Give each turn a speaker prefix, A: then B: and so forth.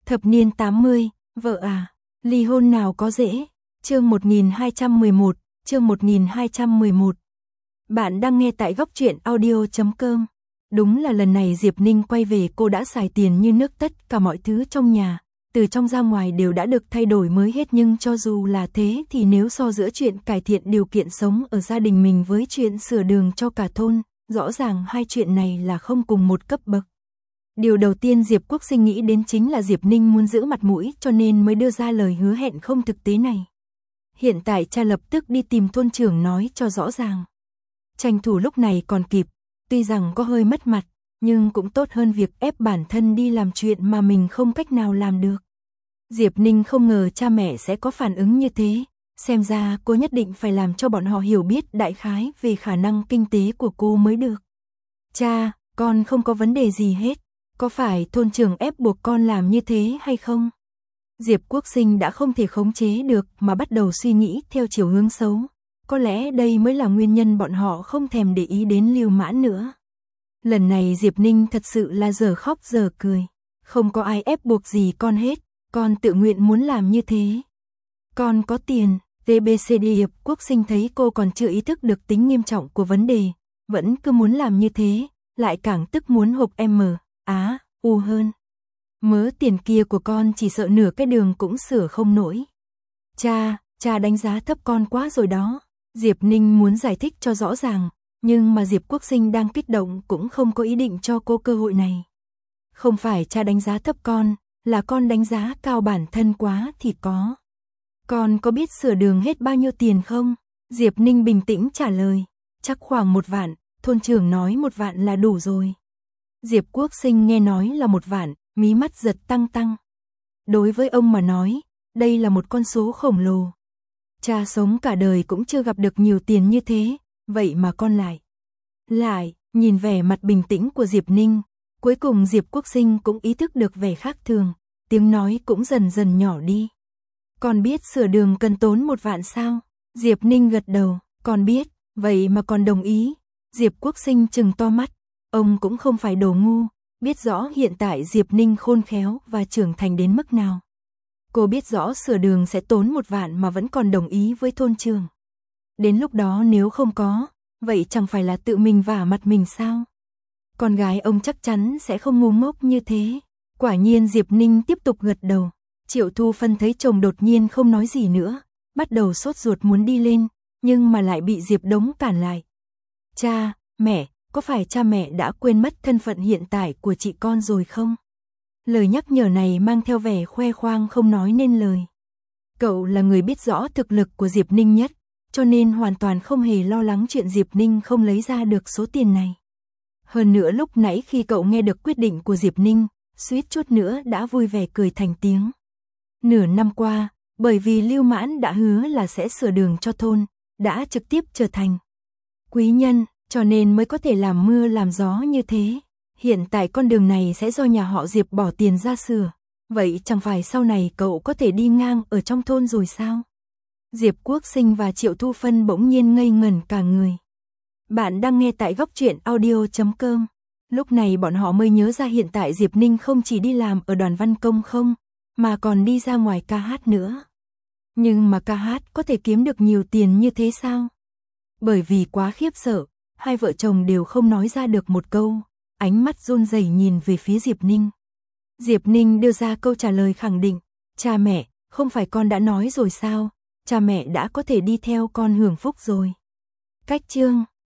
A: Thập niên 80, vợ à, ly hôn nào có dễ. Chương 1211, chương 1211. Bạn đang nghe tại góc truyện audio.com. Đúng là lần này Diệp Ninh quay về cô đã xài tiền như nước, tất cả mọi thứ trong nhà, từ trong ra ngoài đều đã được thay đổi mới hết, nhưng cho dù là thế thì nếu so giữa chuyện cải thiện điều kiện sống ở gia đình mình với chuyện sửa đường cho cả thôn, rõ ràng hai chuyện này là không cùng một cấp bậc. Điều đầu tiên Diệp Quốc Sinh nghĩ đến chính là Diệp Ninh muốn giữ mặt mũi cho nên mới đưa ra lời hứa hẹn không thực tế này. Hiện tại cha lập tức đi tìm thôn trưởng nói cho rõ ràng. Tranh thủ lúc này còn kịp, tuy rằng có hơi mất mặt, nhưng cũng tốt hơn việc ép bản thân đi làm chuyện mà mình không cách nào làm được. Diệp Ninh không ngờ cha mẹ sẽ có phản ứng như thế, xem ra cô nhất định phải làm cho bọn họ hiểu biết đại khái về khả năng kinh tế của cô mới được. Cha, con không có vấn đề gì hết, có phải thôn trưởng ép buộc con làm như thế hay không? Diệp Quốc Sinh đã không thể khống chế được mà bắt đầu suy nghĩ theo chiều hướng xấu. Có lẽ đây mới là nguyên nhân bọn họ không thèm để ý đến Lưu Mãn nữa. Lần này Diệp Ninh thật sự là giờ khóc giờ cười. Không có ai ép buộc gì con hết, con tự nguyện muốn làm như thế. Con có tiền, TBCD. Diệp Quốc Sinh thấy cô còn chưa ý thức được tính nghiêm trọng của vấn đề, vẫn cứ muốn làm như thế, lại càng tức muốn hộp U hơn. Mớ tiền kia của con chỉ sợ nửa cái đường cũng sửa không nổi. Cha đánh giá thấp con quá rồi đó. Diệp Ninh muốn giải thích cho rõ ràng, nhưng mà Diệp Quốc Sinh đang kích động cũng không có ý định cho cô cơ hội này. Không phải cha đánh giá thấp con, là con đánh giá cao bản thân quá thì có. Con có biết sửa đường hết bao nhiêu tiền không? Diệp Ninh bình tĩnh trả lời, chắc khoảng 1 vạn, thôn trưởng nói 1 vạn là đủ rồi. Diệp Quốc Sinh nghe nói là 1 vạn, mí mắt giật tăng. Đối với ông mà nói, đây là một con số khổng lồ. Cha sống cả đời cũng chưa gặp được nhiều tiền như thế, vậy mà con lại, nhìn vẻ mặt bình tĩnh của Diệp Ninh, cuối cùng Diệp Quốc Sinh cũng ý thức được vẻ khác thường, tiếng nói cũng dần dần nhỏ đi. Con biết sửa đường cần tốn 1 vạn sao? Diệp Ninh gật đầu, con biết, vậy mà con đồng ý. Diệp Quốc Sinh trừng to mắt, ông cũng không phải đồ ngu, biết rõ hiện tại Diệp Ninh khôn khéo và trưởng thành đến mức nào. Cô biết rõ sửa đường sẽ tốn 1 vạn mà vẫn còn đồng ý với thôn trưởng. Đến lúc đó nếu không có, vậy chẳng phải là tự mình vả mặt mình sao? Con gái ông chắc chắn sẽ không ngu ngốc như thế. Quả nhiên Diệp Ninh tiếp tục gật đầu. Triệu Thu Phân thấy chồng đột nhiên không nói gì nữa, bắt đầu sốt ruột muốn đi lên, nhưng mà lại bị Diệp Đống cản lại. Cha, mẹ, có phải cha mẹ đã quên mất thân phận hiện tại của chị con rồi không? Lời nhắc nhở này mang theo vẻ khoe khoang không nói nên lời. Cậu là người biết rõ thực lực của Diệp Ninh nhất, cho nên hoàn toàn không hề lo lắng chuyện Diệp Ninh không lấy ra được số tiền này. Hơn nữa lúc nãy khi cậu nghe được quyết định của Diệp Ninh, suýt chút nữa đã vui vẻ cười thành tiếng. Nửa năm qua, bởi vì Lưu Mãn đã hứa là sẽ sửa đường cho thôn, đã trực tiếp trở thành quý nhân, cho nên mới có thể làm mưa làm gió như thế. Hiện tại con đường này sẽ do nhà họ Diệp bỏ tiền ra sửa, vậy chẳng phải sau này cậu có thể đi ngang ở trong thôn rồi sao? Diệp Quốc Sinh và Triệu Thu Phân bỗng nhiên ngây ngẩn cả người. Bạn đang nghe tại góc truyện audio.com. Lúc này bọn họ mới nhớ ra hiện tại Diệp Ninh không chỉ đi làm ở đoàn văn công không, mà còn đi ra ngoài ca hát nữa. Nhưng mà ca hát có thể kiếm được nhiều tiền như thế sao? Bởi vì quá khiếp sợ, hai vợ chồng đều không nói ra được một câu, ánh mắt run rẩy nhìn về phía Diệp Ninh. Diệp Ninh đưa ra câu trả lời khẳng định, cha mẹ, không phải con đã nói rồi sao, cha mẹ đã có thể đi theo con hưởng phúc rồi. Cách chương